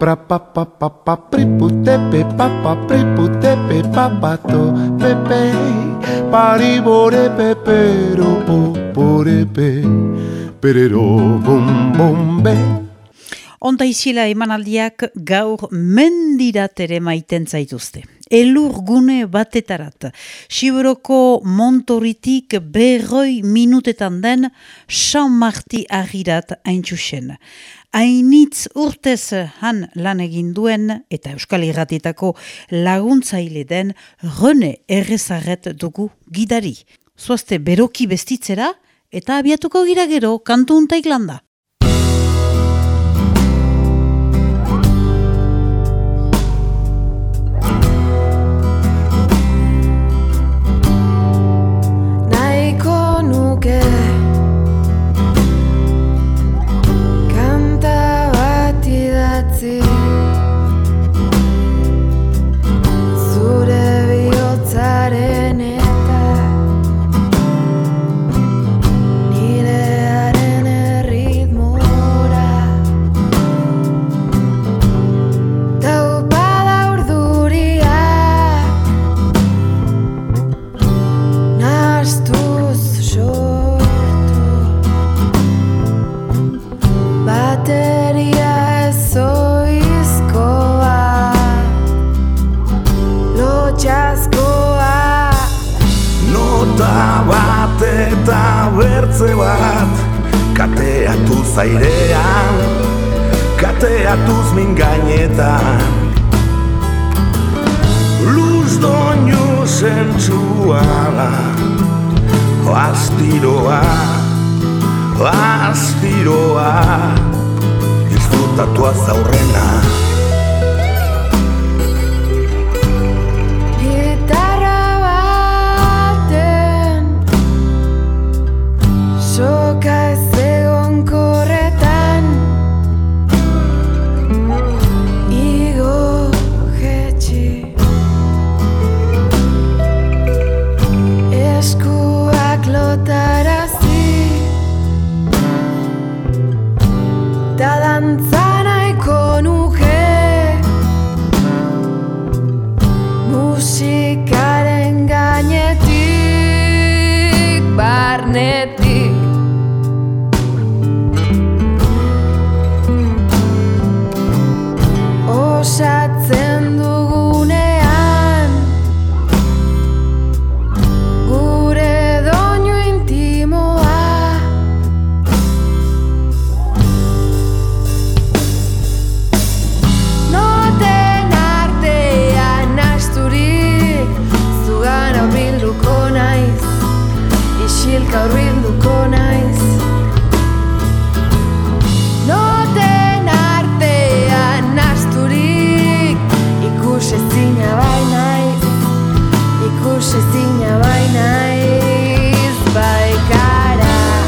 pra pa pa pa pa priputepe pa pa priputepe papato pepe paribore pepero porepe perero bum bum be. Onta izila emanaldiak gaur mendirat ere maiten zaituzte. Elur gune batetarat. Siberoko Montoritik 100 minutetan den San Marti agirat haintxusen. Hainitz urtez han lan egin duen eta Euskal Irratietako laguntzaile den Rene Errezarret dugu gidari. Zoazte beroki bestitzera eta abiatuko gira gero kantu untaik landa. Eta bertze bat kateatuz airean, kateatuz min gainetan, luz doinu zentsuala, astiroa, disfrutatuaz aurrena. Musikaren gainetik, barnetik, osatzen dugunean gure doinu intimoa. Noten artean asturik zugan aurbilduko naiz, isilka aurbilduko naiz. Noten artean asturik ikusezina bai naiz, ikusezina bai naiz, bai gara.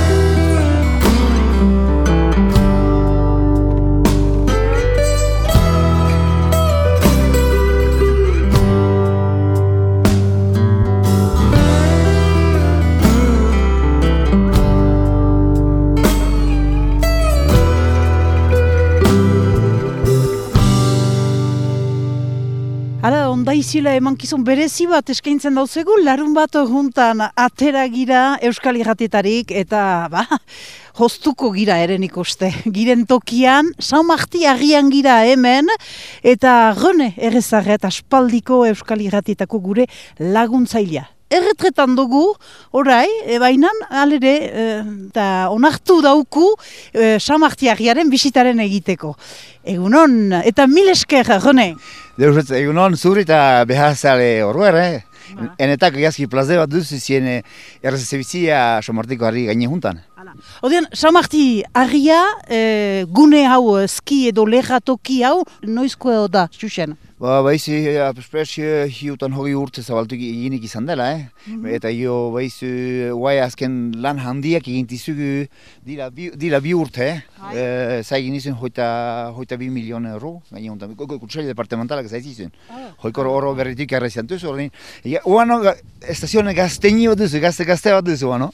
Hala, ondaizila emankizun berezi bat eskaintzen dauzegu, larun bat juntan atera gira Euskal Irratietarik eta hoztuko gira eren ikuste. Giren tokian, San Marti agian gira hemen eta Rene Errezarret aspaldiko Euskal Irratietako gure laguntzailea. Erretretan dugu, orai, bainan, alere, eta onartu dauku San Marti agiaren bisitaren egiteko. Egunon, eta mil esker, Rene. Deus, egunon, zuri eta behazale horreer, Enetak egazki plaze bat duzu zien errezebitzia San Martiko harri gaine juntan. Odean, San Marti harria, gune hau, ski edo lehatoki hau, noizko da, Xuxen? Baizi, hiutan hogei urte zabaltu eginik izan dela, Eta guai azken lan handiak egintizugu dira bi urte, Zaigin izan hoita 2 milion euro, gaine honetan, Kutsari departamentalak zaizizun. Hoikor oro berritik errezian duzu, oano estazioan gazteini bat duzu, gazte bat duzu, oano.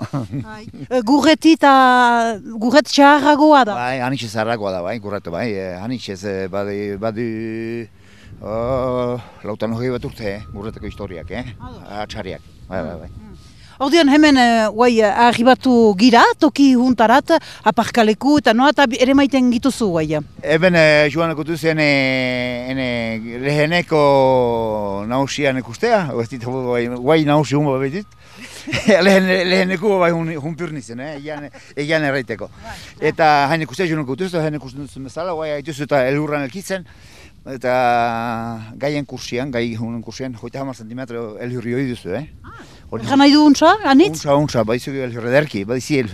Gurret txarragoa da. Bai, hanitxe zarragoa da, gurretu, hanitxe badu lautan hogei bat urte, gurreteko historiak, atxariak, bai. Ordean hemen arribatu gira, toki juntarat, aparkaleku eta noa eta ere maiten gituzu guai. Eben joaneko duzen leheneko nausian ikustea, guai nausi hunba betit. Leheneko bai hun pyrnizen, egian erraiteko. Eta hain ikustea joaneko duzu, hain ikusten bezala, guai haituzu eta elurran elkitzen. Eta gaien kursian, hoita 10 centimetro elhurri hoi duzu, Egan nahi du untsa, anitz? Untsa, baizu elhurrederki,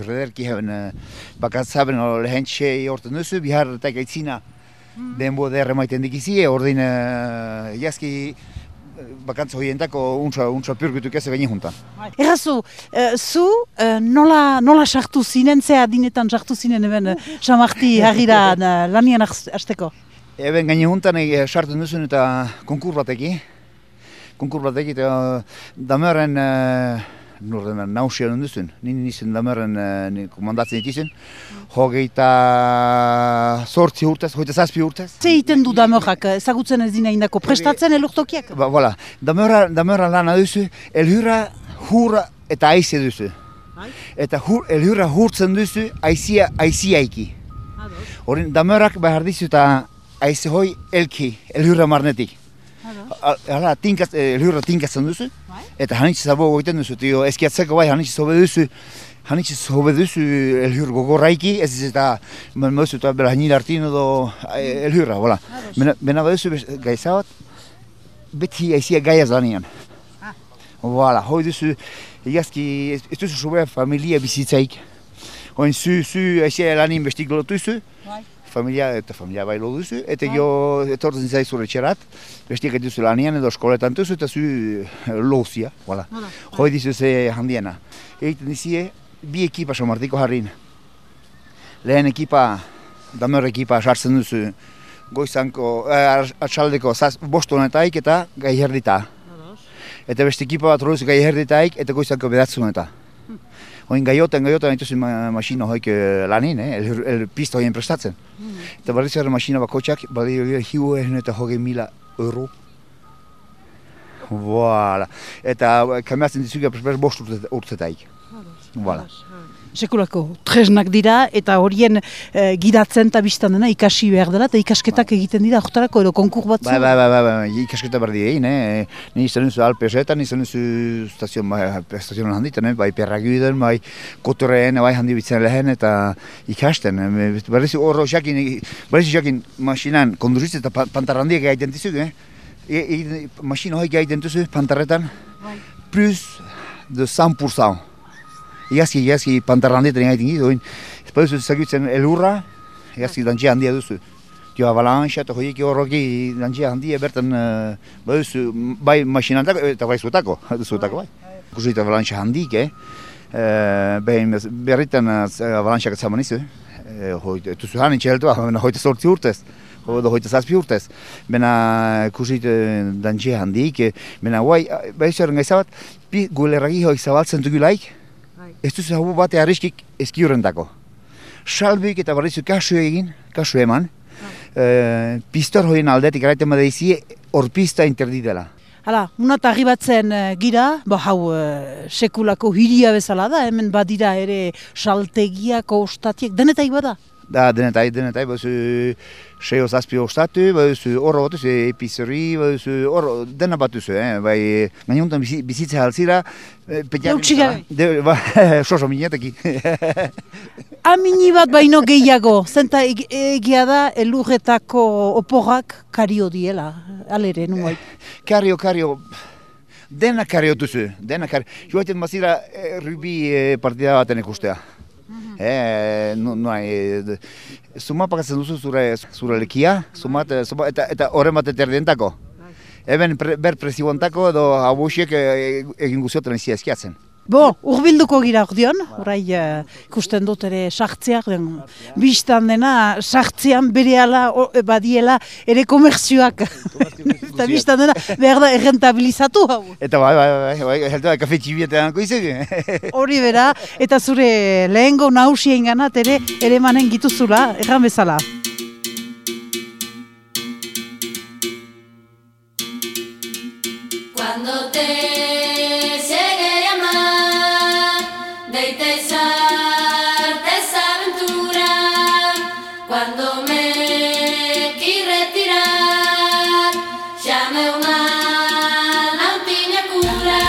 bakatzaben lehentxe horten duzu, bihar eta gaitzina denbo derre maiten dikizi, ordin jazki bakantza hoientako untsa pyrgutuk ez gaine juntan. Errazu, zu nola sartu zinen, ze adinetan sartu zinen eben Samarti harira lanian hasteko? Eben gaine juntan sartu duzun eta konkur bateki eta damearen nausian duzun. Nini nizun damearen komandatzen ditizun. Hogeita 8 urtez, hogeita 7 urtez. Ze egiten du damerak, ezagutzen ez dina indako, prestatzen elurtokiak? Voilà, damera lana duzu, elhurra, hurra eta aize duzu. Eta elhurra hurtzen duzu, aiziaiki. Horin damerak behar dizu eta aize hoi elhurra marnetik. Elhurra tinkatzen duzu, eta hanitxe zabo goiten duzu, eskiatzeko hanitxe zobe duzu elhur gogorraiki, ez eta mauzu eta belahinil hartin edo elhurra, bola. Bena baduzu gaizabat, beti aizia gaiaz lanian. Bola, hoi duzu, egazki, ez duzu sobea familia bizitzaik. Hoin zu aizia lanin bestik lotuzu, familia bai duzu, eta etortzen zaizu retxerat, bestiak duzu lanian edo eskoletan duzu, eta zu lozia, voilà. Hoi dizu ze handiena. Egiten dizie, bi ekipa Samartiko harrin. Lehen ekipa, damer ekipa sartzen duzu, goizanko, atxaldeko 5 honetaik eta gaiherdita. Eta beste ekipa bat duzu gaiherditaik eta goizanko 9 honeta. Hoin gaiotan dituzun masina hoik lanin, pista hoien prestatzen. Eta barriz gara masina bakotxak, badi hiu eta 20.000 euro. Voilà. Eta kamiatzen dizuga 5 urtetaik. Voilà. Sekulako tresnak dira eta horien gidatzen eta biztan dena ikasi behar dela eta ikasketak egiten dira horretarako edo konkur batzu? Bai, ikasketa behar dira egin, Ni izan duzu Alpesetan, izan duzu stazioan handitan, bai perraguiden, bai kotoreen, bai handi bitzen lehen eta ikasten. Berriz horro jakin masinan konduritzen eta pantarrandiak egiten dizuk, masina hoik egiten duzu pantarretan, plus de 100%. Iazki pantarrandetan egiten gizu, ez baduzu zagutzen elurra, iazki dantzia handia duzu. Avalanxa eta hoieki horroki dantzia handia bertan baduzu, bai masinantako eta bai zutako bai. Kusut avalanxa handik, berritan avalanxak atzaman izu, tuzu hanin txeltua, hoita 8 urtez. Hoita 7 urtez. Bena kusut dantzia handik, bena bai zerren gaizabat, gulerragi hoik zabaltzen dugulaik, ez duzu hau bate arriskik eskiurrentako. Salbik eta barrizu kasu eman, pistor hoien aldetik eraiten badeizie, hor pista interdi dela. Hala, unat arribatzen gira, hau sekulako hiria bezala da, hemen badira ere saltegiak, ostatiek, denetai bada? Da, denetai, baduzu 6-7 ostatu, baduzu horro batuzu, epizori, baduzu horro, dena batuzu, bai, gainuntan bizitza haltzira, soso mineteki. Amini bat baino gehiago, zenta egia da elurretako oporrak kario diela, alere, nungoit. Kario, dena kario duzu, joaiten bazira rugby partida baten ikustea. Zuma pakatzen duzu zure lekia, eta horren bat eterdientako. Eben ber presiontako edo abusiek egin guziotan izia eskiatzen. Bo, urbilduko gira ordion, orai ikusten dut ere sartzeak, biztan dena sartzean berehala badiela ere komerzioak. Eta biztan dena behar da errentabilizatu hau. Eta bai, heldu da kafe txibietan izan. Hori bera, eta zure lehengo nausien ganat ere manen gituzula, erran bezala. Cuando te llegue a llamar, de izarte esa aventura, cuando me quiero retirar, llame una lampiña cura.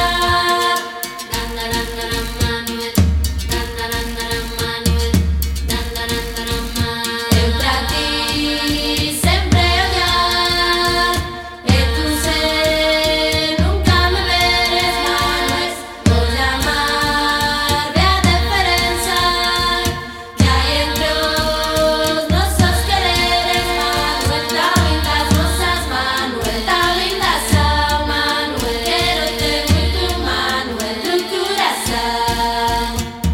Manuel, Manuel, eu pra ti sempre olhar, e tu ser nunca me veres mais, vou llamar, ve a diferença que hay entre os nossos quereres. Manuel, tá linda as nossas, Manuel, tá linda são, Manuel, quero ter muito, Manuel, no coração.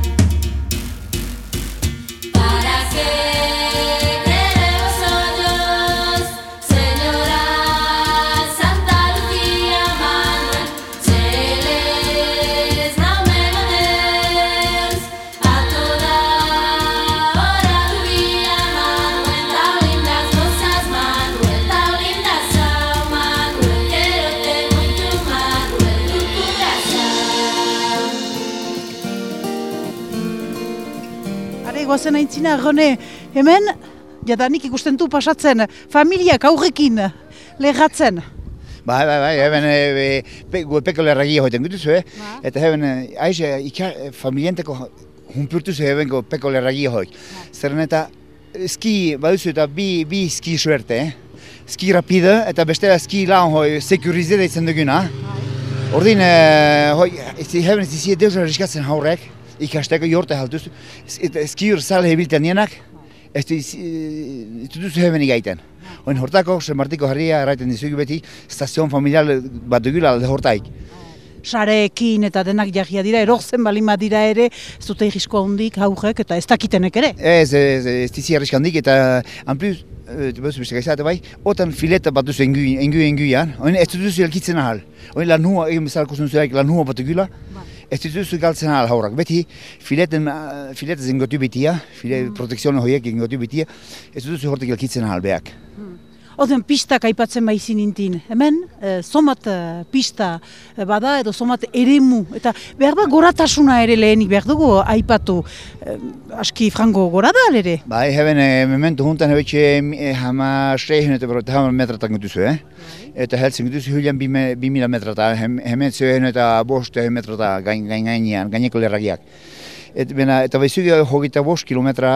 Para que creer os olhos, Señora Santa Lucía, Manuel, se eles não me Deus, a toda hora do dia, Manuel, tão lindas nossas, Manuel, tão lindas são, Manuel, quero ter muito, Manuel, no coração. Are, goazen aintzina, Rone, hemen, jadanik ikusten du pasatzen, familiak aurrekin lehatzen. Bai, eben peko lerragia hoiten gutuzu, Eta eben, familienteko hunpurtuzu eben peko lerragia hoik. Zerren eta ski, baduzu eta bi ski suerte, Ski rapide eta bestela ski lan hoi sekurizeda izan duguna. Ordin, eben ez izi deus arriskatzen haurrek, ikasteko jorte haltuz, ski urzal hebiltan nienak, ez duzu eben igaiten. Oin hortako, San Martiko Harria erraiten dizugu beti, estazion familial bat dugula alde hortaik. Sareekin eta denak jarria dira, erortzen balima dira ere, ez dute egisko handik haurrek eta ez dakitenek ere. Ez dizi arriskandik eta anpluz, beste gaizate bai, otan fileta bat duzu enguian, oin ez duzu elkitzen ahal. Oin lan hua, egin bezala kusten zuerak lan hua bat dugula, ez duzu galtzen ahal haurak. Beti filetaz ingotu bitia, protekzioen horiek ingotu bitia, ez duzu hortik elkitzen ahal behak. Oden pistak aipatzen baizin intin. Hemen, somat pista bada edo somat eremu. Eta behar ba goratasuna ere lehenik behar dugu aipatu. Aski frango gora da ere. Bai, heben memento juntan hebetxe 600 metratan gutuzu, Eta heltzen gutuzu hulian 2000 metrata, hemen 500 eta 5 metrata gainean, gaineko lerragiak. Eta baizugu 25 kilometra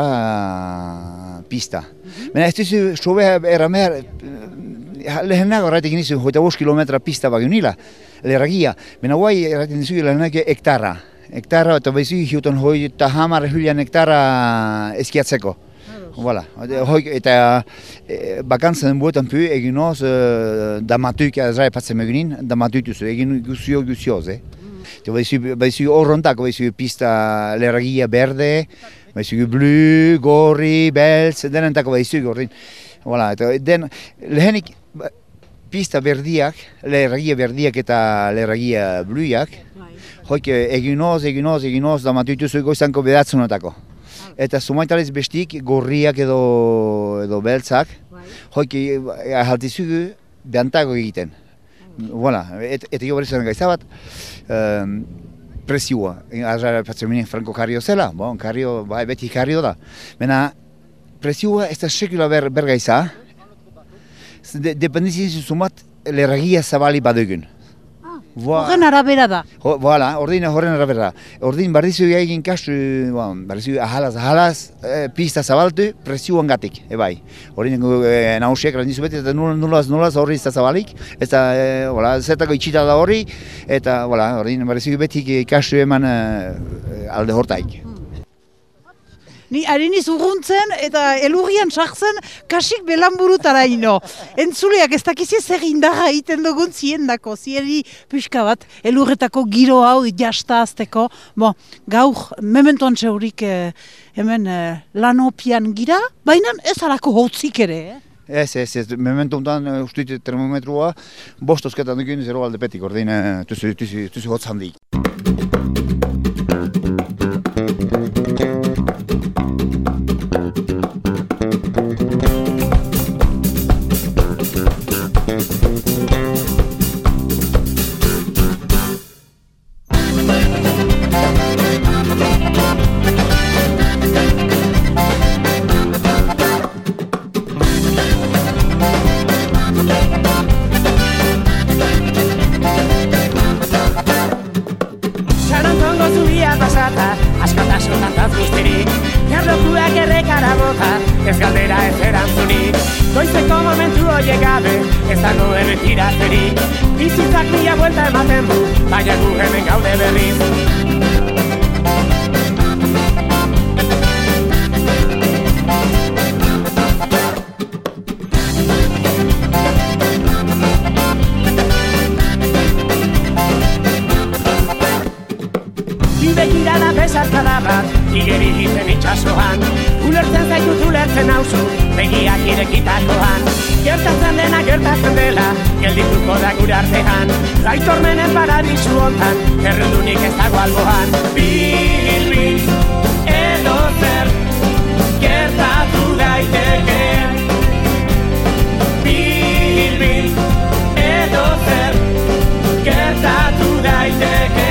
pista. Bena ez duzu sobe eramer, lehenago erratik nizu 25 kilometra pista bagunila, lerragia. Bena guai erratik nizu lehenak hektara. Hektara eta baizugu hiuton hoi eta hamar hulian hektara eskiatzeko. Voilà. Eta bakantzen buetan pu egin oz damatuik azra epatzen megunin, damatuituzu, egin guzioz, Baizugu horrontako, baizugu pista lerragia berde, baizugu blu, gorri, beltz, denentako baizugu horrin. Eta lehenik pista berdiak, lerragia berdiak eta lerragia bluiak, hoik egin oz, damatuituzu goizanko bedatzunetako. Eta sumaitaliz bestik gorriak edo beltzak, hoik ahaltizugu behantago egiten. Eta jo berrizaren gaizabat, presioa. Azra patzeminen Franco Carrio zela, Carrio, beti Carrio da. Bena, presioa ez da sekula bergaiza, dependizien sumat lerragia zabali badugun. Horren arabera da. Horren arabera. Ordin barrizu egin kastu, barrizu ahalaz, pista zabaltu, presioan gatik, ebai. Ordin nausiak randizu beti, eta nolaz horri ez da zabalik, eta zetako itxita da horri, eta ordin barrizu beti kastu eman alde hortaik. Ni hariniz urruntzen eta elurrian sartzen kasik belanburutara ino. Entzuleak ez dakizie zer indarra egiten dugun ziendako, zieri pixka bat elurretako giro hau jasta azteko. Gaur mementoan zeurik hemen lanopian gira, baina ez alako hotzik ere. Ez, memento untan ustuit termometrua, bostosketan dukin 0 alde petik, ordein tuzu hotz handik. Ez galdera ez erantzunik, goizeko momentu horiek gabe, ez dago erretiratzerik. Bizitzak mila buelta ematen du, baina gu hemen gaude berriz. Begirada besarkada bat, igeri egiten itxasoan. Ulertzen zaitut ulertzen hauzu, begiak irekitakoan. Gertatzen dena gertatzen dela, geldituko da gure artean. Aitormenen paradisu hontan, erredunik ez dago alboan. Bil, edo zer, gertatu daiteke. Bil, edo zer, gertatu daiteke.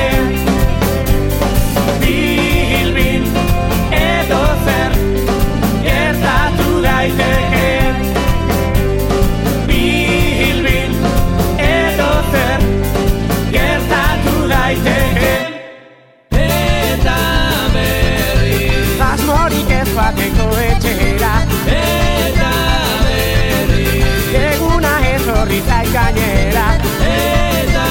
Bateko etxera eta berri eguna etorri zait gainera eta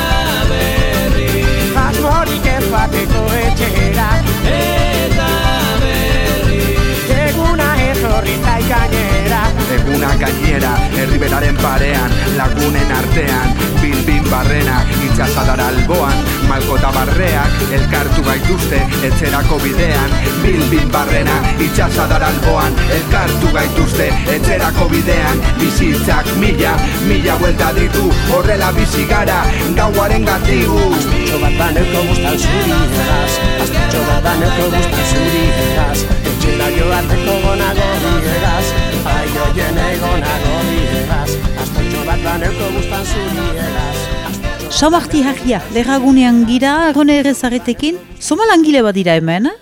berri asmorik ez bateko etxera eta berri eguna etorri zait gainera Eguna gainera, herriberaren parean, lagunen artean, bilbin barrena, itxasadar alboan, malkota barreak, elkartu gaituzte, etzerako bidean, bilbin barrena, itxasadar alboan, elkartu gaituzte, etzerako bidean, bizitzak mila buelta ditu, horrela bizi gara, gauaren gatigu. Astutxo bat baneko guztan zuri egaz, astutxo bat baneko guztan zuri egaz, etxera joateko gonago egaz, aioien egonago egaz, astutxo bat baneko guztan zuri egaz. Samarti harria, lerragunean gira, agone ere zaretekin, soma langile bat dira hemen?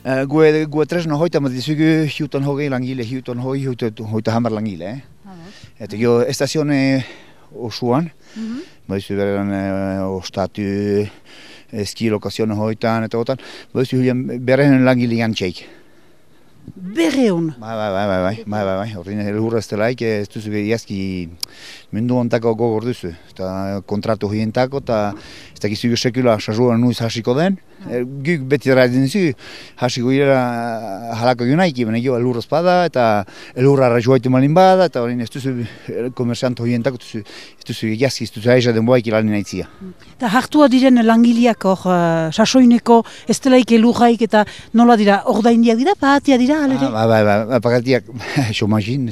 Gue tresno hoita ma dizugu hiuton hogei langile, hiuton hoita hamar langile. Eta jo estazione osuan, baizu beran ostatu eski lokazione hoitan eta otan, baizu berren langile jantxeik. Berreun? Bai, horrein elhurra ez delaik, ez duzu gehiazki mundu ontako gogor duzu. Eta kontratu hientako, eta ez dakizu sekula sazuan nuiz hasiko den. Guk beti erraiten zu, hasiko gira halako junaiki, baina jo elhurra espada, eta elhurra rajoaitu malin bada, eta horrein ez duzu komersanto hientako, ez duzu gehiazki, ez duzu aiza denboaik ilanin aitzia. Eta hartua diren langileak hor, sasoineko, ez delaik elurraik, eta nola dira, ordaindiak dira, pahatia dira? Bai, pakatiak, xomagin.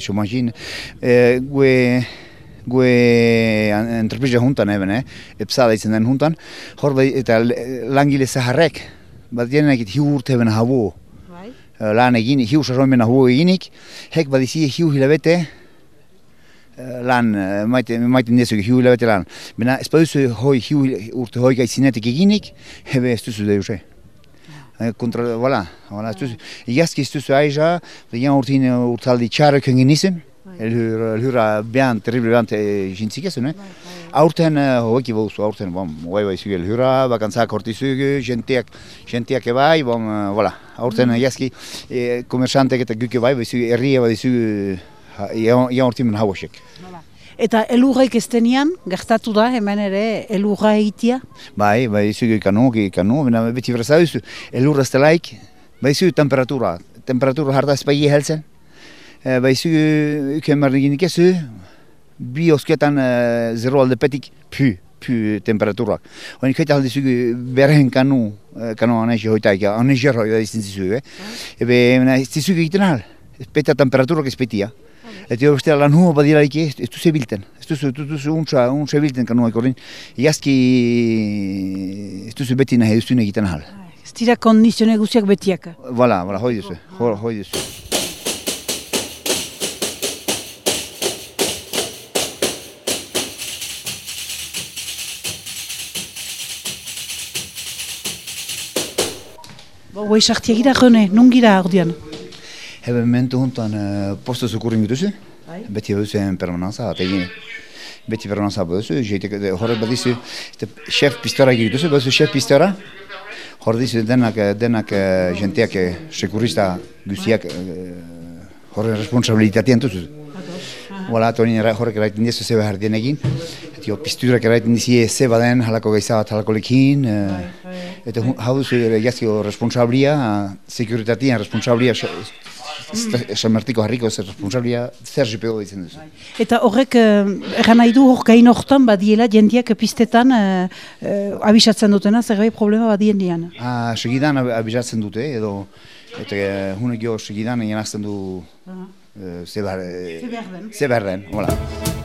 Gue entreprise juntan eben, epsada izen den juntan, hor eta langile zaharrek, bat dienek hiu urte ben habu, lan egin, hiu sasoin habu eginik, hek badizi hiu hilabete, lan, maiten dezuke hiu hilabete lan. Bena, ez baduzu hiu urte hoi gaitzinetik eginik, hebe ez duzu deuse. Igazki ez duzu aiza, gian urtin urtaldi txarrek hengin izan, elhurra behan, terrible behan jintzik ezun, aurten hoeki bauzu, aurten, bai zuge elhurra, bakantzak horti zuge, jentiak ebai, aurten igazki komersantek eta guke bai zuge, herria bai zuge, gian urtin ben hauasek. Eta elurraik ez denean, gertatu da hemen ere elurra egitea? Bai, zuge ikanu, beti berza duzu, elurra ez delaik, bai zuge temperatura, temperatura harta espaigi heltzen. Baizu, uken marriginik ezu, bi osketan 0 aldepetik pu temperaturak. Hoin kaita aldizu berhen kanu anezi hoitaik, anezi hoi da izten zizu. Ebe, zizu egiten ahal, peta temperaturak ez petia. Eta bestea lan hua badiraik ez duzu ebilten. Ez duzu untsa ebilten kanuak horrein. Iazki ez duzu beti nahi duzun egiten ahal. Ez dira kondizione guziak betiak. Voilà, hoi duzu. Hoi duzu. Hoi sartia gira jone, nun gira ordean? Hebe momentu hontan posto zukurrin duzu. Beti duzen permanentza, ategin. Beti permanentza duzu, horre badizu, chef pistora duzu, badizu chef pistora. Horre dizu denak jenteak sekurista guztiak horre responsabilitatean duzu. Voilà, horrek eraiten dizu zeba jardien egin. Pisturak eraiten dizie zeba den halako gaiza bat halako lekin. Eta hau duzu jazkio responsablia, sekuritatean responsablia, Samartiko harriko responsablia zer jipego ditzen duzu. Eta horrek, erran nahi du hor gain hortan badiela jendiak pistetan abisatzen dutena, zer gai problema badien dian? Segidan abisatzen dute, edo eta hunek jo segidan egin azten du zeber den. Voilà.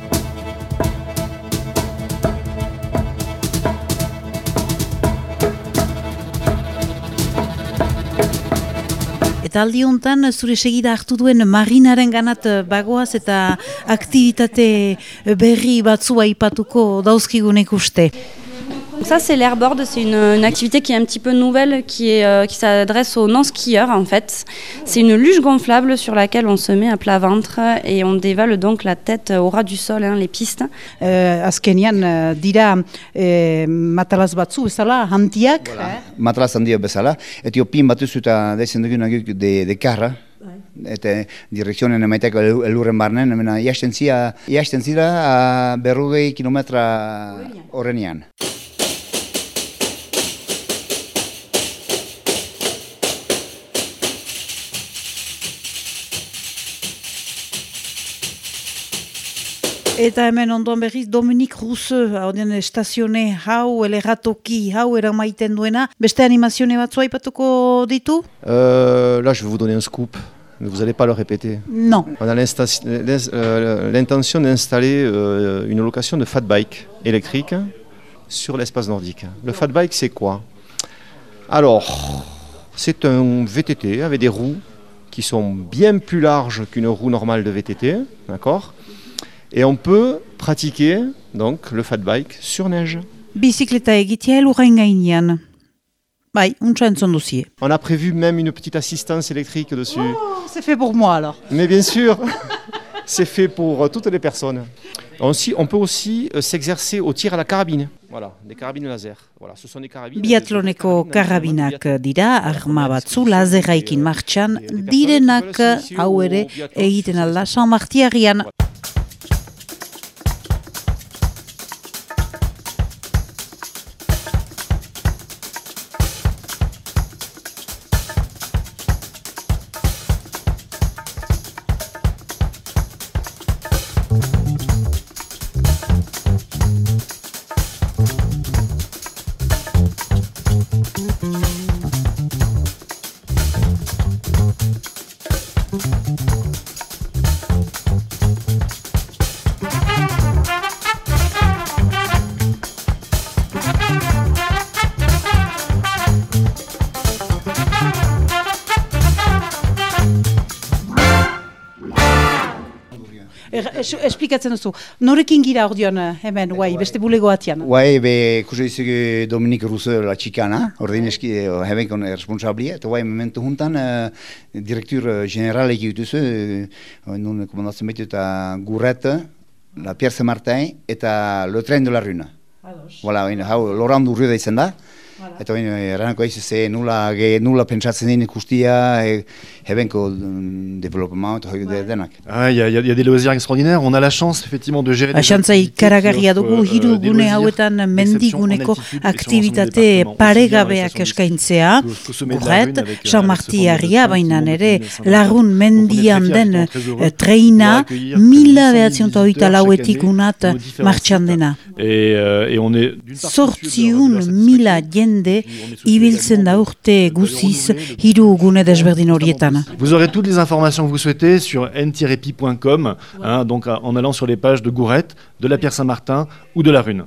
Eta aldi honetan zure segida hartu duen marinaren ganat bagoaz eta aktivitate berri batzua aipatuko dauzkigunek uste. Ça c'est l'airboard, c'est une activité qui est un petit peu nouvelle, qui s'adresse aux non-skieurs en fait. C'est une luge gonflable sur laquelle on se met à plat ventre et on dévale donc la tête au ras du sol, les pistes. Azkenian dira matalaz batzu bezala, handiak. Matalaz handiak bezala, eta pin batuzu eta dezen dugunak de karra. Eta direkzionen emaiteko elurren barnen, iasten zira 40 kilometra horrenian. Eta hemen ondoan berriz Dominik Rousseau, hauden estazione hau, eleratoki hau eramaiten duena. Beste animazione batzu aipatuko ditu? Là, je vais vous donner un scoop. Mais vous n'allez pas le répéter. Non. On a l'intention d'installer une location de fat bike électrique sur l'espace nordique. Le fat bike, c'est quoi? Alors, c'est un VTT avec des roues qui sont bien plus larges qu'une roue normale de VTT, d'accord? Et on peut pratiquer donc le fat bike sur neige. Bizikleta egitea elurrain gainean. Bai, untsa entzon duzie. On a prévu même une petite assistance électrique dessus. Oh, c'est fait pour moi alors. Mais bien sûr, c'est fait pour toutes les personnes. On peut aussi s'exercer au tir à la carabine. Voilà, des carabines laser. Voilà, ce sont des carabines. Biatloneko karabinak dira, arma batzu lazerraikin martxan, direnak hau ere egiten alda San Martiarian. Esplikatzen duzu, norekin gira ordean hemen, beste bulego atian? Ikusi dizugu Dominik Rousseau la txikana, ordein eski hebenkon responsablia, eta momentu juntan direktur generalek dituzu, nun komandatzen betu eta Gurret, la Pierre Saint-Martin eta Le Train de la Rune. Voilà, hau Laurent Durrueda izan da, Eta baina erranako aizu nula pentsatzen den ikustia, hebenko developement eta hori denak. Ah, il y a des loisirs extraordinaires. On a la chance effectivement de gérer. Asantza ikaragarria dugu hiru gune hauetan mendiguneko aktivitate paregabeak eskaintzea. Gurret, San Martiarria bainan ere larrun mendian den treina 1924 unat martxan dena. Et on est Zortziun mila jende ibiltzen da urte guziz hiru gune desberdin horietan. Vous aurez toutes les informations que vous souhaitez sur n-pi.com, donc en allant sur les pages de Gourette, de la Pierre Saint-Martin ou de la Rune.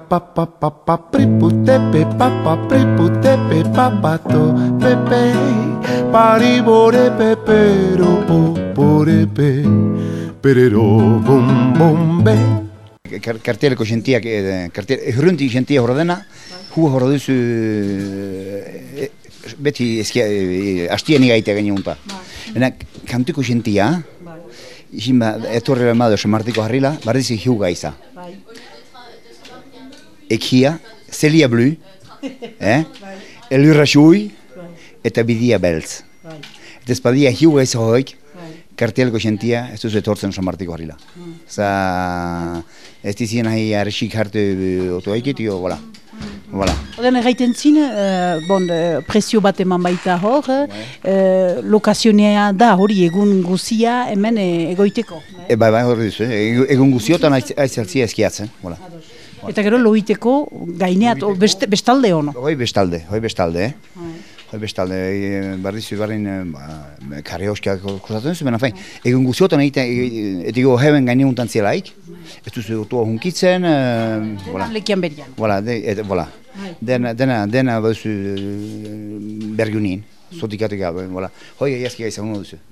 Karteleko jentiak, hurrunti jentia horra dena, horra duzu beti hastien igaita gainunta. Kantuko jentia, etorrela emado Samartiko harrila, barrizi hiu gaiza. Ekia, Celia Blu, elurra xui, eta bidia beltz. Eta espadia hiu gaiza hoik, karteleko jentia, ez duzu etortzen Samartiko harrila. Ez dizien nahi arrexik hartu otoaikit, voilà. Oden erraiten zin, prezio bat eman baita hor, lokazionea da hori egun guzia hemen egoiteko. Bai, hori duzu, egun guziotan aizaltzia eskiatzen, voilà. Eta gero loiteko gaineat, bestalde hono? Hoi bestalde. Hoi bestalde, barrizu barrin karri hauskiak kozatzen duzu, baina egun guziotan etigo heben gaineuntan zielaik, ez duzu otua hunkitzen, lekian berian. Dena baduzu bergunin, zotikatik gabe, hoi egiazki gaizan honu duzu.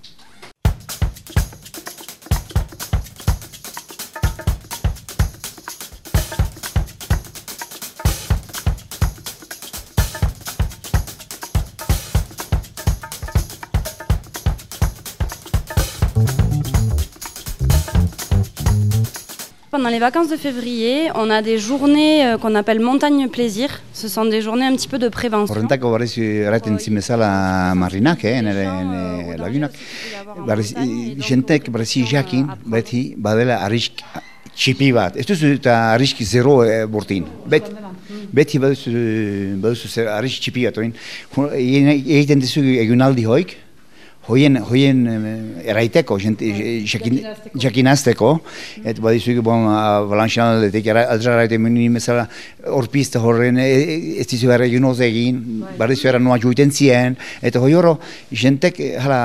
Pendant les vacances de février, on a des journées qu'on appelle montagne plaisir. Ce sont des journées un petit peu de prévention. Horrentako barrizu erraten zimezala marrinak, nire lagunak. Jentek barrizi jakin, beti badela arrisk txipi bat. Ez duzu eta arrisk zero bortin. Beti baduzu arrisk txipi bat. Egiten dizu egunaldi hoik. Hoien eraiteko, jakinazteko, eta badizuik avalanxanaldetik, aldra eraite menini bezala orpista horren, ez dizu behar egin oz egin, badizu behar noa juiten zien, eta hoi horro, jentek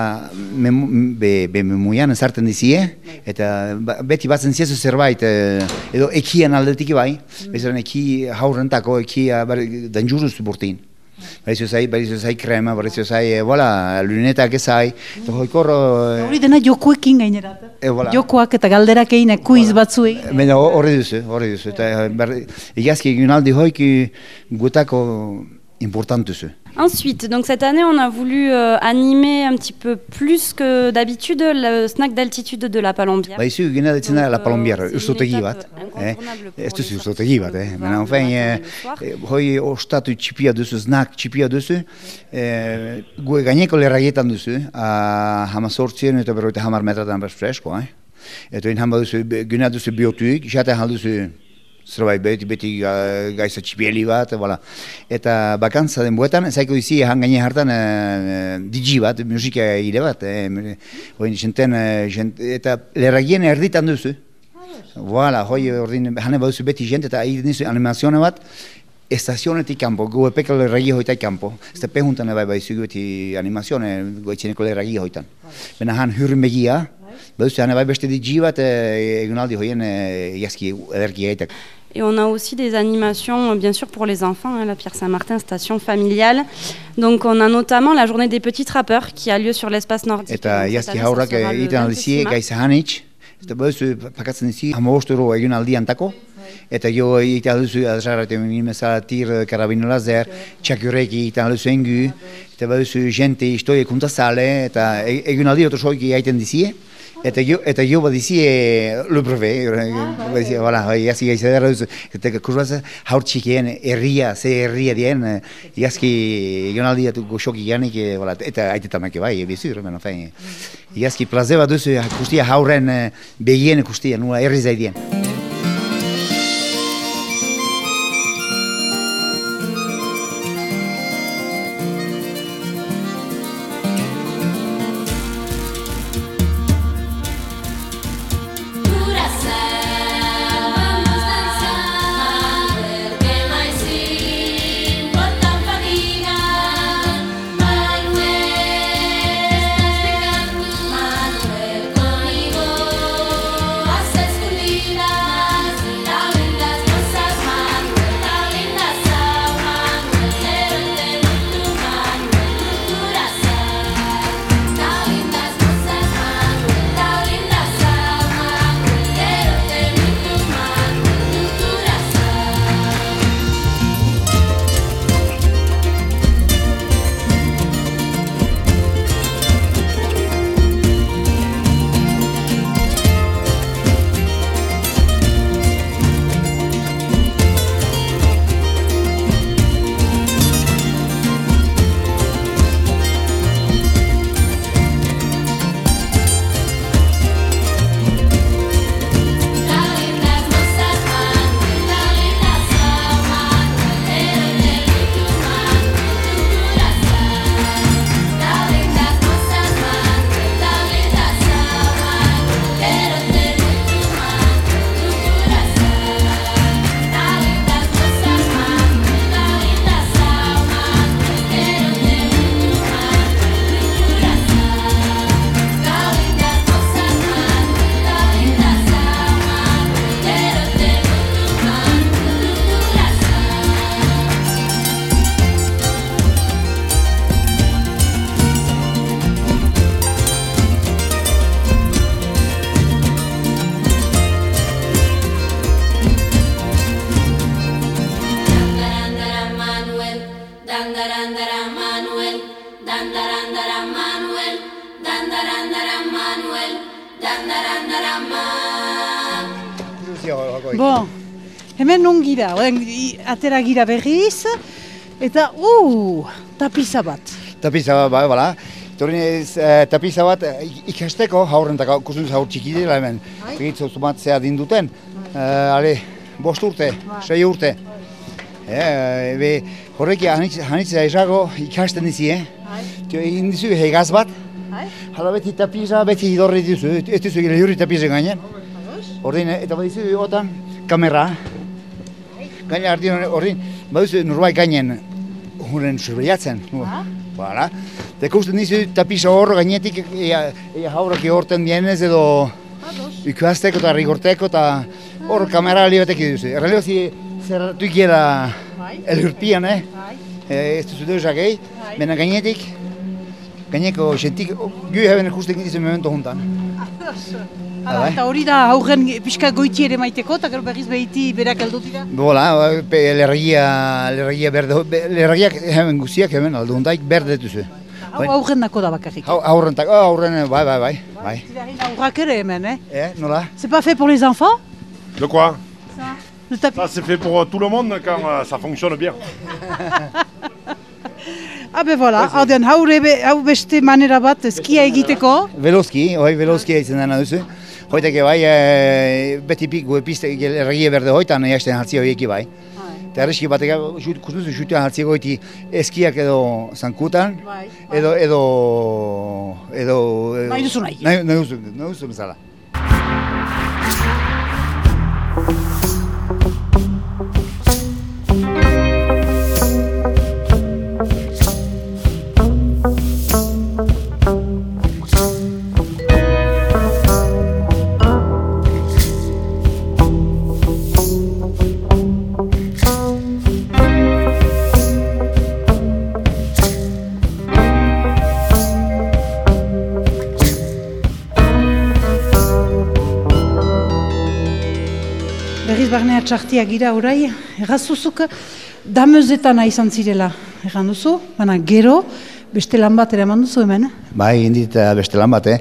memuian ezarten dizie, eta beti batzen ziezu zerbait, edo ekian aldetik bai, bezaran eki haurrentako, ekia danjuruz burtin. Barizu zai krema, barizu zai, lunetak ezai, eta hoikorro... Hori dena jokoekin gainerat. Jokoak eta galderak egin, kuiz batzuei. Baina horri duzu, eta egazki egunaldi hoik gutako importantuzu. Ensuite, donc cette année, on a voulu animer un petit peu plus que d'habitude le snack d'altitude de la Palombière. Baizu gina ditzen da la Palombière, urstotegi bat. Ez duzu urstotegi bat, baina hoi ostatu txipia duzu, snack txipia duzu, gaineko lerraietan duzu, 18 eta 50 metratan fresko, eta hama duzu, gina duzu biotuik, jaten halduzu zerbait beti gaiza txipieli bat, eta bakantza den buetan, zaiko dizi gaine hartan DJ bat, musika ire bat, eta lerragien erditan duzu. Hoi ordin, hane baduzu beti jente, eta egin dizu animazione bat, estazionetik kanpo, goepeko lerragi hoitai kanpo. Ez da pehuntan baizu beti animazione, goetxeneko lerragi hoitan. Bena han hurrin begia, baduzu hane beste DJ bat, egunaldi hoien jazki ederki egaitak. Et on a aussi des animations, bien sûr, pour les enfants, la Pierre Saint-Martin, station familiale. Donc on a notamment la journée des petits trappeurs qui a lieu sur l'espace nordique. Eta jazki haurak egiten aldizie, gaiza hanitz, eta baduzu pakatzen dizi, 15 euro egun aldiantako, eta jo egiten alduzu adrazarate minimezala tir karabino lazer, txakureki egiten alduzu engu, eta baduzu jente istoie kuntazale, eta egun aldi otosoik egiten dizie, Eta jo badizi le brevet, voilà, iazki gaitza dara duzu. Eta kurbaz, haur txikien herria, ze herria dien, iazki jonaldiatu goxoki ganik, eta aitetamak bai, bizur, enfin. Iazki plaze bat duzu, kustia hauren begien kustia, nua herri zaidien. Bon, hemen non gira, atera gira berriz, eta tapiza bat. Tapiza bat, bala. Tapiza bat ikasteko, haurrentako, ikusten haur txiki dira hemen. Egitzu zumatzea dinduten, 5 urte, 6 urte. Horreki hanitzea esago ikasten dizi, egin dizu hegaz bat, hala beti tapiza, beti idorri dizu, ez dizu gire jurri tapiza gainen. Horrein, eta badizu otan kamera. Gaina ardien horrein, badizu norbait gainen horren surveiatzen. Voilà. Eta ikusten dizu tapiza hor gainetik haurrak horten dienez edo ikuasteko eta rigorteko eta hor kamera alibatek duzu. Erreliozi zerratu ikiela elurpian, ez duzu duzak bena gainetik, gaineko xentik, gu haben ikusten dizu memento juntan. Eta hori da haurren pixka goiti ere maiteko, eta gero berriz behiti berak aldut dira? Bola, lerragia berde, lerragiak hemen guztiak hemen alduntaik berde duzu. Haurren nako da bakarrik? Haurren, bai. Haurrak ere hemen, Nola? C'est pas fait pour les enfants? De quoi? Ça. Le tapis. Ça c'est fait pour tout le monde quand ça fonctionne bien. Voilà, hau beste manera bat eskia egiteko. Veloski egiten dena duzu. Hoiteke bai, beti piku piste erregie berde hoitan jasten hartzio horieki bai. Eta erreski batek kustuzu xutean hartzio goiti eskiak edo zankutan, edo... Nahi duzu nahi. Nahi duzu bezala. Barnea txartia gira orai, errazuzuk damezetan izan zirela, erran duzu, baina gero beste lan bat ere eman duzu hemen? Bai, indit beste lan bat,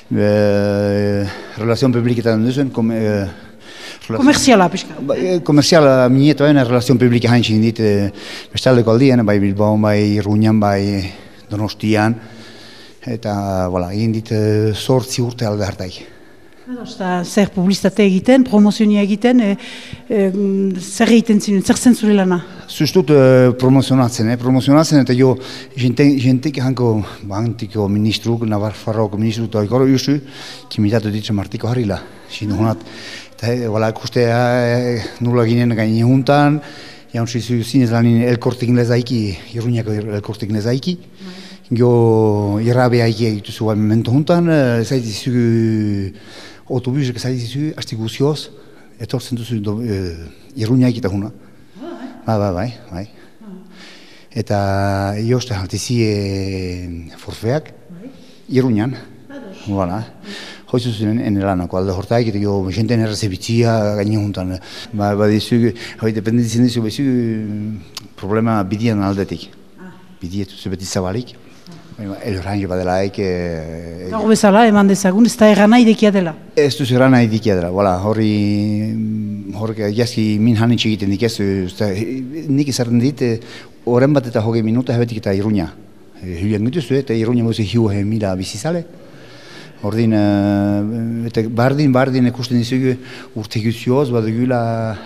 Relazion publiketan duzen, Komerziala, pixka. Komerziala minetoen relazion publika haintxin dit, bestaldeko aldien, bai Bilbaon, bai Ruñan, bai Donostian, eta egin dit 8 urte alde hartaik. Zer publizitate egiten, promozionia egiten, zer egiten zinuen, zer zen zure lana? Zustut promozionatzen eta jo jentek antiko ministruk, Navarroko ministruk eta ikoro justu, kimitatu ditzen martiko harrila, sindu honat. Eta ikustea nula ginen gaine juntan, jauntzizu zinez lanin elkortik lezaiki, Iruñako elkortik lezaiki. Jo irrabea egituzu momentu juntan, zaitizu autobusek zaitizu, asti guzioz, etortzen duzu Iruñaik eta juna. Bai. Eta jozte haltizi forfeak, Iruñan. Hoizu zuen enelanako alde hortaik, eta jo jenten errezebitzia gaine juntan. Dizu, dependentzen dizu, problema bidian aldetik. Bidietu zu beti zabalik. Elorrange badelaik... Gaur bezala, eman dezagun, ez da errana idekia dela? Ez duz errana idekia dela, horri jazki min hanitxe egiten dikezu, nik izarren dit, horren bat eta 20 minuta hebetik eta Iruña. Hülian gituzu, eta Iruña mozu hiu mila bizizale. Ordin, bardin ekusten dizugu urte guzioz, badugula,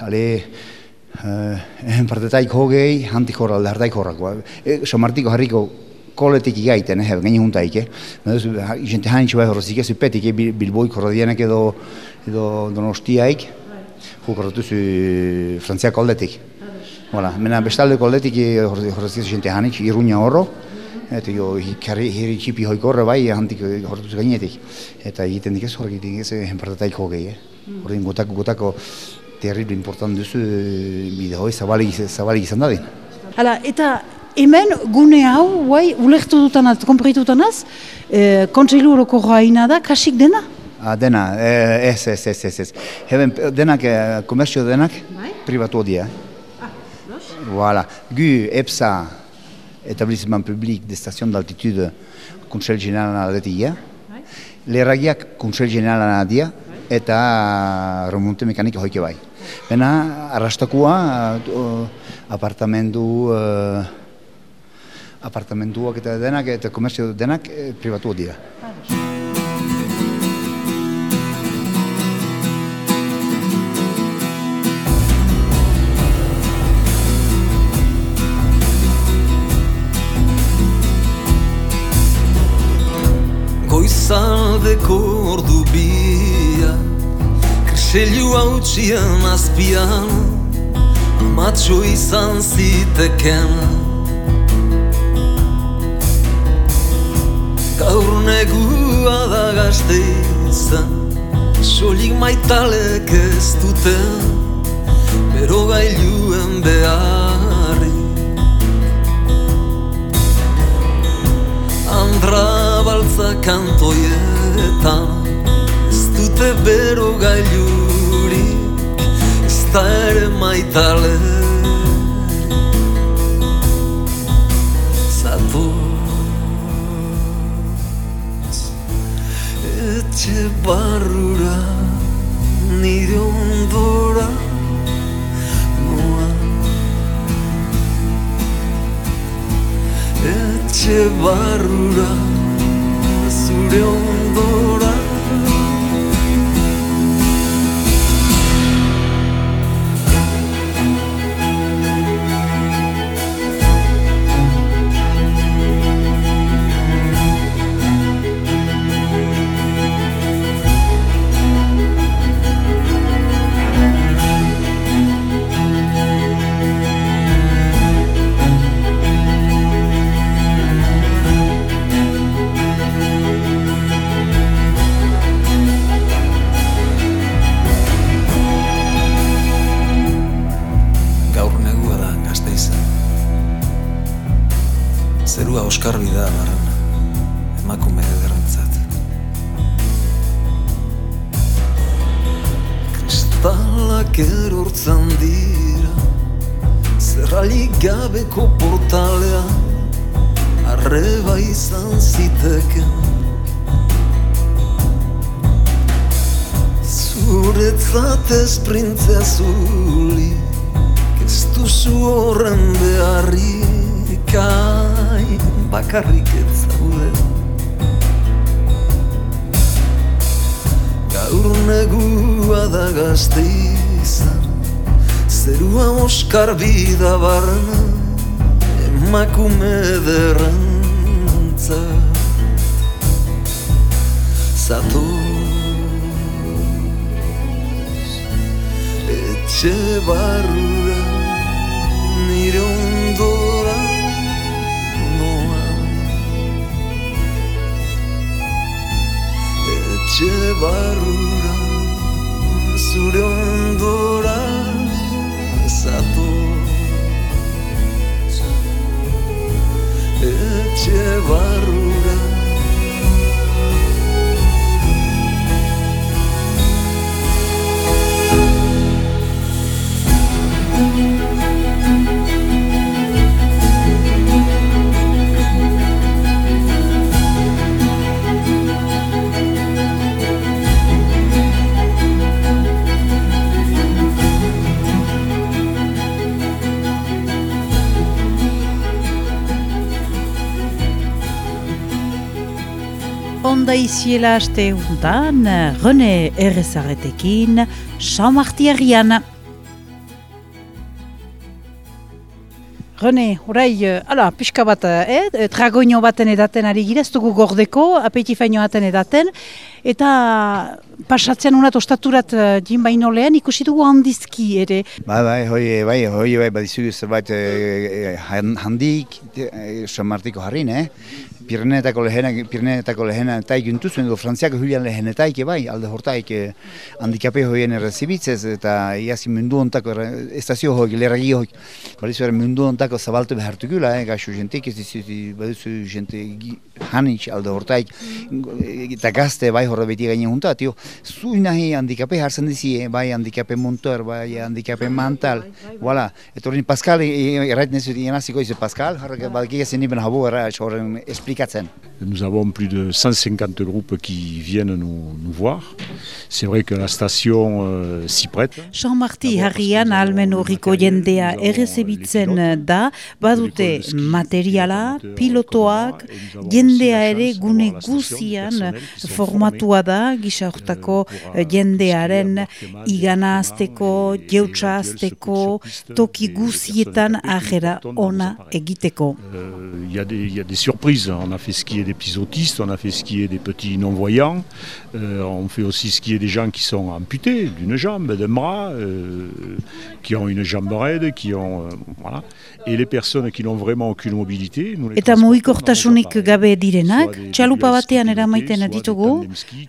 partetak hogei, hantik horra, aldartaik horrak. Somartiko harriko koletik igaiten, gaine juntaik. Jente hanitxe bai horrezik ez, petik Bilboik horredianek edo Donostiaik, horretuzu Frantziak koldetik. Mena bestaldeko koldetik horrezik ez jente hanitxe, Iruña horro, eta herri txipi hoiko horre bai, hantik horretuz gainetik. Eta egiten dikez horrek egiten dikez, partetak hogei. Horrein gotako terrible important duzu, bide hoi zabalik izan dadin. Eta hemen gune hau, ulertu dutanaz, konpreitu dutanaz, kontseilu horoko haina da, kasik dena? Dena, ez. Heben denak, komerzio denak, privatu dia. Gu, EPSA, Établissement Public de Station d'Altitude, Kontsel Generala detia. Lerragiak Kontsel Generala dia, eta remonte mekanika hoike bai. Bena, arrastakua, apartamentuak eta denak, eta komerzio denak privatu dira. Goizaldeko ordu bia, kriseilu hautsien azpian, amatxo izan ziteken. Gaur negua da gazte izan, solik maitalek ez duten, bero gailuen beharri. Andra baltza kantoietan, ez dute bero gailurik, ez da ere maitaleri. Zatoz etxe barrura, nire ondora noa. Etxe barrura, zure ondora. Zerua oskarbi da barren, emakume ederrentzat. Kristalak erortzen dira, zerralik gabeko portalean, arreba izan ziteken. Guretzat ez printzea zulik ez duzu horren beharrik bakarrik ez zaude Gaur negua da gazte izan Zerua oskar bida barna emakume derrantza Zatoz etxe barrura nire ondora noa Etxe barrura zure ondora Zatoz etxe barrura Onda iziela aste untan, Rene Errezarretekin, Saint-Martierian. Rene, orai, pixka bat, tragoino baten edaten ari gira, ez dugu gordeko, apetifaino baten edaten, eta pasatzean unat ostaturat jin baino lehen, ikusi dugu handizki ere. Bai, badizugu zerbait handik, Saint-Martiko harrin, Pirenetako lehena taik juntuzuen edo Frantziako Julian lehena taik bai, alde hortaik handikape hoien errezibitzez eta iazi mundu ontako estazio hoik, lerragi hoik. Balizu mundu ontako zabaltu behartukula, gaxo jentik ez dizuti, baduzu jente hanitz alde hortaik eta gazte bai horre beti gaine junta, tio, zui nahi handikape hartzen dizie, bai handikape montor, bai handikape mental, voilà. Eta horrein Pascal, errait nezut ienaziko izu Pascal, harrek balkia zen iben habo horren esplikatzen. Nous avons plus de 150 groupes qui viennent nous voir. C'est vrai que la station s'y prête. Saint-Marti harrian almen horriko jendea errezebitzen da, badute materiala, pilotoak, jendea ere gune guzian formatua da, gisa hortako jendearen igana azteko, jeutsa azteko, toki guzietan ajera ona egiteko. Il y a des surprises. On a fait skier des petits autistes, on a fait skier des petits non-voyants, on fait aussi skier des gens qui sont amputés d'une jambe, d'un bras, qui ont une jambe raide, qui ont... voilà. Et les personnes qui n'ont vraiment aucune mobilité... Eta mugikortasunik gabe direnak, txalupa batean eramaiten ditugu,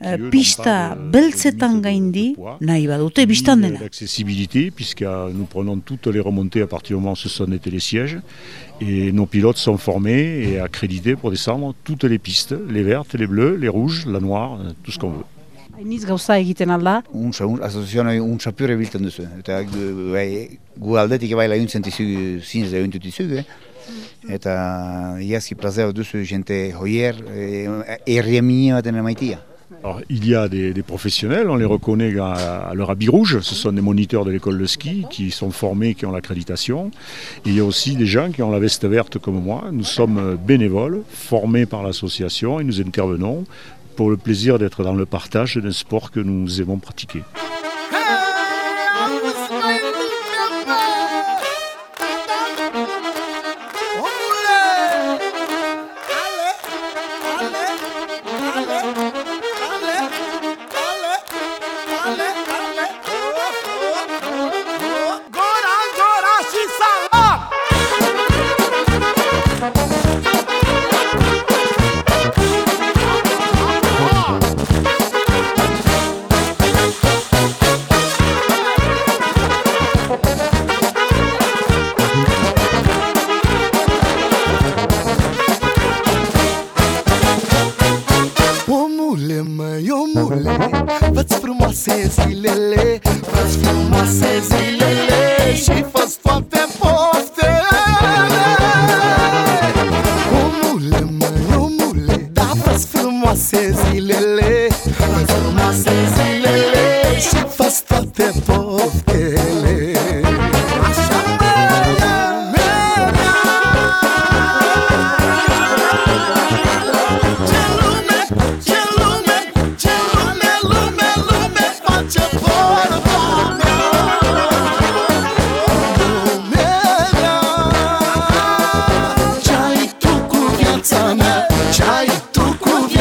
pista beltzetan gaindi, nahi badute bistan dena. L'accessibilité, puisque nous prenons toutes les remontées à partir du moment où ce sont des télésièges, et nos pilotes sont formés et accrédités pour descendre toutes les pistes, les vertes, les bleues, les rouges, la noire, tout ce qu'on veut. Hainiz gauza egiten alda? Asozioan untsa pure biltzen duzu. Eta gu aldetik bai laguntzen dizugu, zinez laguntut dizugu. Eta iazki plazera duzu jente hoier, erriemini baten emaitia. Alors, il y a des professionnels, on les reconnaît à leur habit rouge, ce sont des moniteurs de l'école de ski qui sont formés, qui ont l'accréditation. Et il y a aussi des gens qui ont la veste verte comme moi. Nous sommes bénévoles, formés par l'association et nous intervenons pour le plaisir d'être dans le partage d'un sport que nous aimons pratiquer.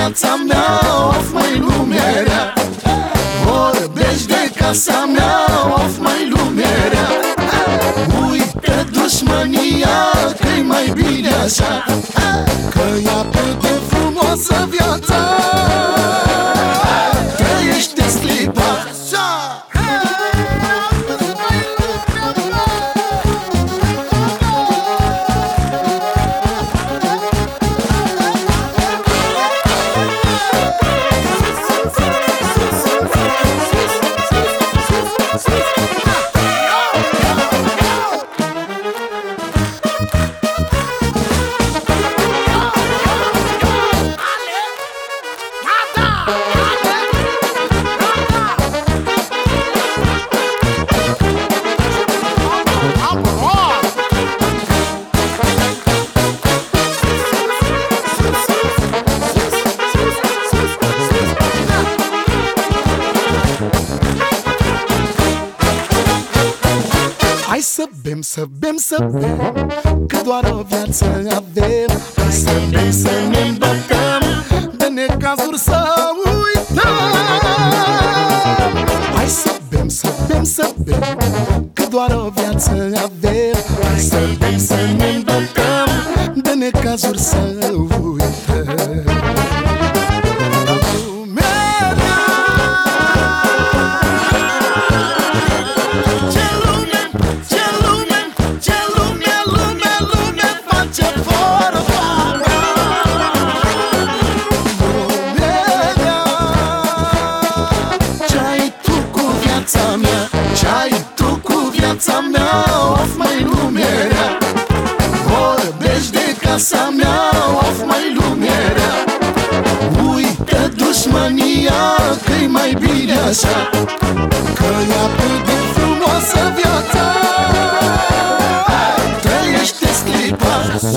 viața mea, of, mai lumea rea. Vorbești de casa mea, of, mai lumea rea. Uită dușmânia, că-i mai bine așa, că e atât de frumoasă viața. Trăiește clipa. Hai să bem, să bem, să bem, că doar o viață avem. Hai să bem, să ne îmbătăm, de necazuri să uităm. Hai să bem, să bem, să bem, că doar o viață avem. Hai să bem, să ne îmbătăm, de necazuri să uităm. Viața mea, of, mai lumea rea. Vorbești de casa mea, of, mai lumea rea. Uită dușmânia, că-i mai bine așa, că e atât de frumoasă viața. Trăiește-ți clipa.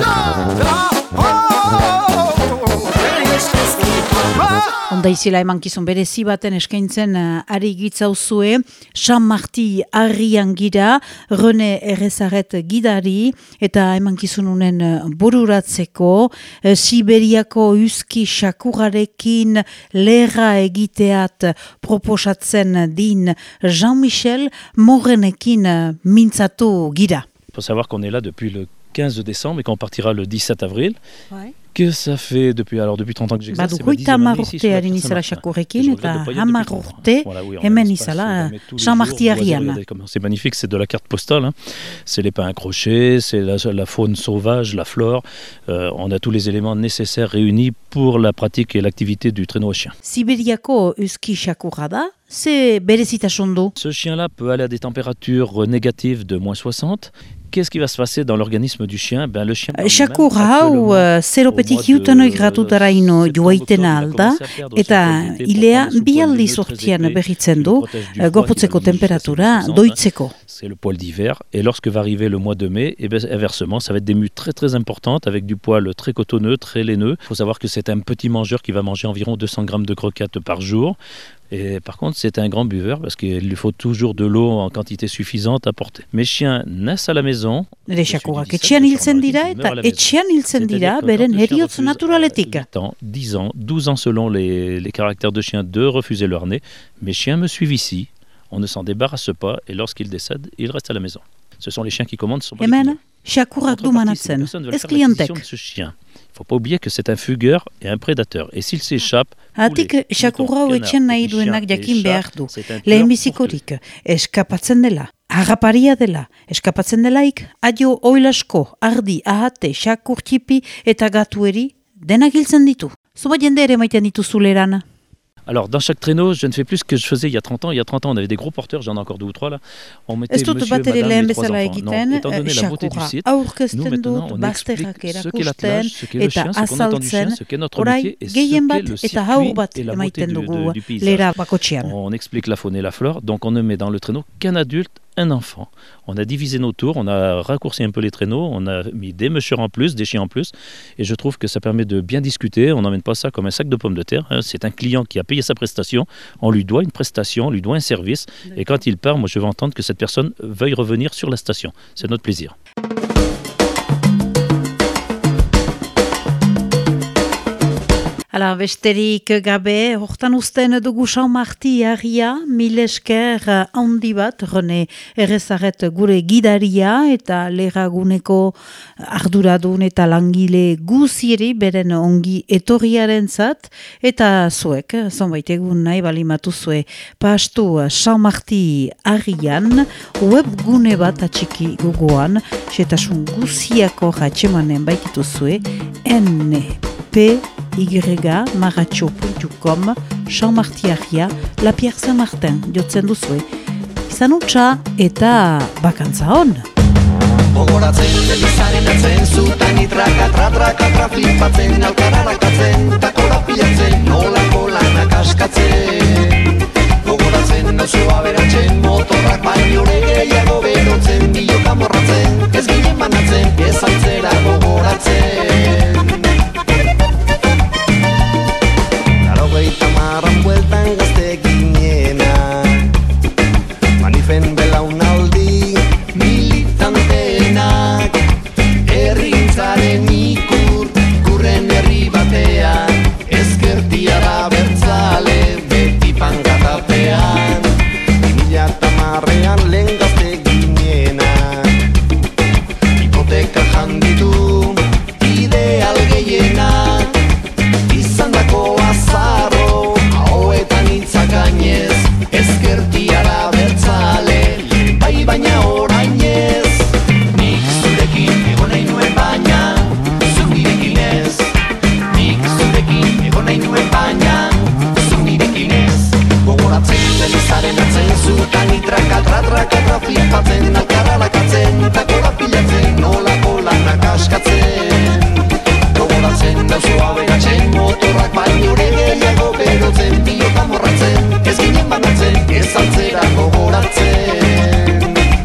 Ondaizela emankizun berezi baten eskaintzen ari gitzauzue, Jean Marti Arrian gira, René Errezaret gidari, eta emankizununen bururatzeko, Siberiako uzki xakurarekin lerra egiteat proposatzen din Jean-Michel Morenekin mintzatu gira. Il faut savoir qu'on est là depuis le 15 décembre et qu'on partira le 17 avril. Ouais. Que ça fait depuis 30 ans que j'exerce. Badukoita marurtearen izala xakurrekin eta hamarurte hemen izala Jean Marti Arrian. C'est magnifique, c'est de la carte postale. Hein. C'est les pins accrochés, c'est la faune sauvage, la flore. On a tous les éléments nécessaires réunis pour la pratique et l'activité du traîneau à chien. Siberiako uzki xakurra da, ze berezitasun du? Ce chien-là peut aller à des températures négatives de moins 60. Qu'est-ce qui va se passer dans l'organisme du chien? Ben, le chien... Xakur hau zeropetik hiutanoi gradutaraino joaitena alda, eta ilea bi aldiz urtean berritzen du, gorputzeko temperatura doitzeko. C'est le poil d'hiver, et lorsque va arriver le mois de mai, et ben, inversement, ça va être des mues très très importantes, avec du poil très cotonneux, très laineux. Il faut savoir que c'est un petit mangeur qui va manger environ 200 grammes de croquettes par jour. Et par contre, c'est un grand buveur parce qu'il lui faut toujours de l'eau en quantité suffisante à porter. Mes chiens naissent à la maison. Nire xakurak etxean hiltzen dira eta etxean hiltzen dira beren heriotz naturaletik. 8 ans, 10 ans, 12 ans selon les caractères de chiens de refuser leur nez. Mes chiens me suivent ici. On ne s'en débarrasse pas et lorsqu'ils décèdent, ils restent à la maison. Ce sont les chiens qui commandent. Hemen, xakurak du manatzen, ez klientek. Il ne faut pas oublier que c'est un fugueur et un prédateur. Et s'il s'échappe... Hatik, xakurra hau etxen nahi duenak jakin behar du. Lehenbizikorik, eskapatzen dela. Harraparia dela, eskapatzen delaik, adio oilasko, ardi, ahate, xakurtipi eta gatueri denak hiltzen ditu. Zuma jende ere maiten dituzu leran. Alors, dans chaque traîneau, je ne fais plus ce que je faisais il y a 30 ans. Il y a 30 ans, on avait des gros porteurs, j'en ai encore 2 ou 3 là. On mettait monsieur, madame, les 3 enfants. Non, étant donné la beauté du site, nous maintenant, on explique ce qu'est l'attelage, ce qu'est le chien, ce qu'on attend du chien, ce qu'est notre métier et ce qu'est le circuit et la beauté du paysage. On explique la faune et la flore, donc on ne met dans le traîneau qu'un adulte, un enfant. On a divisé nos tours, on a raccourci un peu les traîneaux, on a mis des mûcheurs en plus, des chiens en plus, et je trouve que ça permet de bien discuter. On n'emmène pas ça comme un sac de pommes de terre. Hein. C'est un client qui a payé sa prestation, on lui doit une prestation, on lui doit un service, et quand il part, moi je veux entendre que cette personne veuille revenir sur la station. C'est notre plaisir. Hala, besterik gabe, hortan usten dugu Jean-Marti Arria, mil esker handi bat, Rene Errezaret gure gidaria eta leraguneko arduradun eta langile guzieri beren ongi etorriaren zat, eta zuek, zonbait egun nahi balimatu zue, pastu Jean-Marti Arrian, webgune bat atxiki gogoan, setasun guziako ratxemanen baititu zue, npy.maratxo.com, Jean-Marti Arria, La Pierre Saint-Martin, jotzen duzue. Izan utxa eta bakantza hon. Gogoratzen elizaren atzen, zutan itraka, traka, flipatzen, alkararakatzen, takora pilatzen, nolako lanak askatzen. Gogoratzen nauzua beratzen, motorrak baino gehiago berotzen, biloka morratzen, ez ginen banatzen, ez altzera gogoratzen. Tamarran bueltan gazte ginena, manifen belaunaldi militanteenak, herrintzaren kurren herri batean, ezkertiara bertzale beti pangatapean. 2010 lehen gazte ginena, hipoteka janditu ideal gehienak, izandako azarro hauetan itzakainez, ezkertiara bertzale bai baina orainez. Nik zurekin egon nahi nuen baina zu nirekin ez. Nik zurekin egon nahi nuen baina zu nirekin ez. Gogoratzen elizaren atzen, zutan itraka, traka, flipatzen, alkararakatzen, takora pilatzen, nolako lanak askatzen. Gogoratzen nauzua beratzen, motorrak baino gehiago berotzen, biloka morratzen, ez ginen banatzen, ez altzera gogoratzen.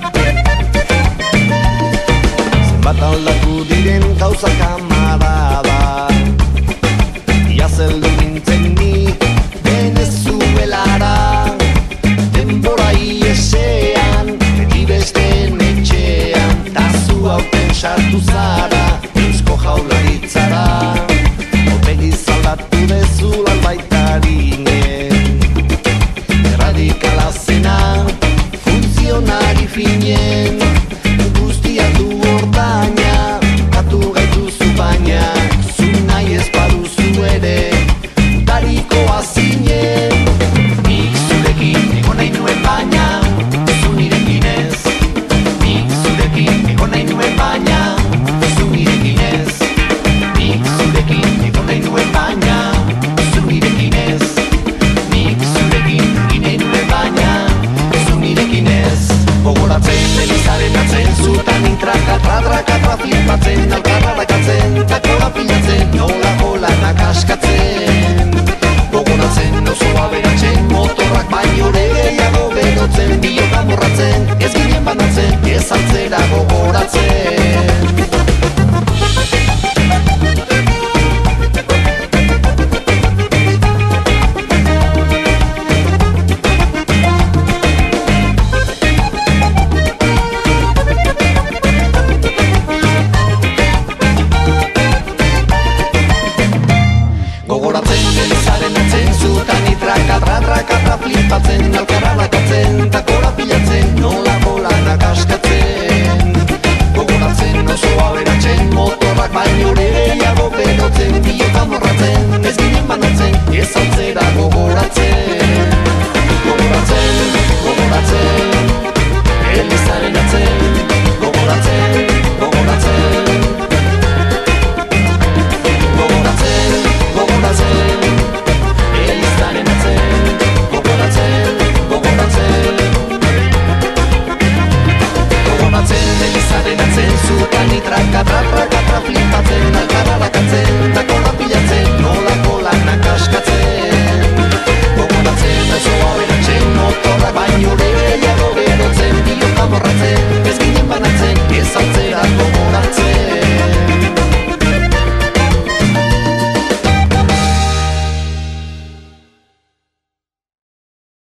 Zenbat aldatu diren gauza kamarada, iazeldu nintzen ni Venezuelara, denbora iesean, beti besten etxean, tazu hauten sartu zara, eusko jaularitzara. Opegi zaldatu dezulan baitarinen, erradikala zena, funtzionari finen, guztia du ordaina, katu gaituzu baina, zu nahi ez baduzu ere, utarikoa zinen. Nik zurekin egon nahi nuen baina, zu nirekin ez. Nik zurekin egon nahi nuen baina, zu nirekin ez. Nik zurekin egon nahi nuen baina, zu nirekin ez. Nik zurekin egin nahi nuen baina, zu nirekin ez. Gogoratzen elizaren atzen, zutan intraka, traka, flipatzen, alkararakatzen, takora pilatzen, nolako lanak askatzen. Gogoratzen nauzua beratzen, motorrak baino gehiago berotzen, biloka morratzen, ez ginen banatzen, ez altzera gogoratzen. Gogoratzen elizaren atzen, zutan itraka, traka, flipatzen, alkararakatzen, takora pilatzen, nolako lanak askatzen. Gogoratzen nauzua beratzen, motorrak baino gehiago berotzen, biloka morratzen, ez ginen banatzen, ez altzera gogoratzen. Gogoratzen, elizaren atzen, gogoratzen. Elizaren atzen, gogoratzen. Gogoratzen elizaren atzen, zutan itraka,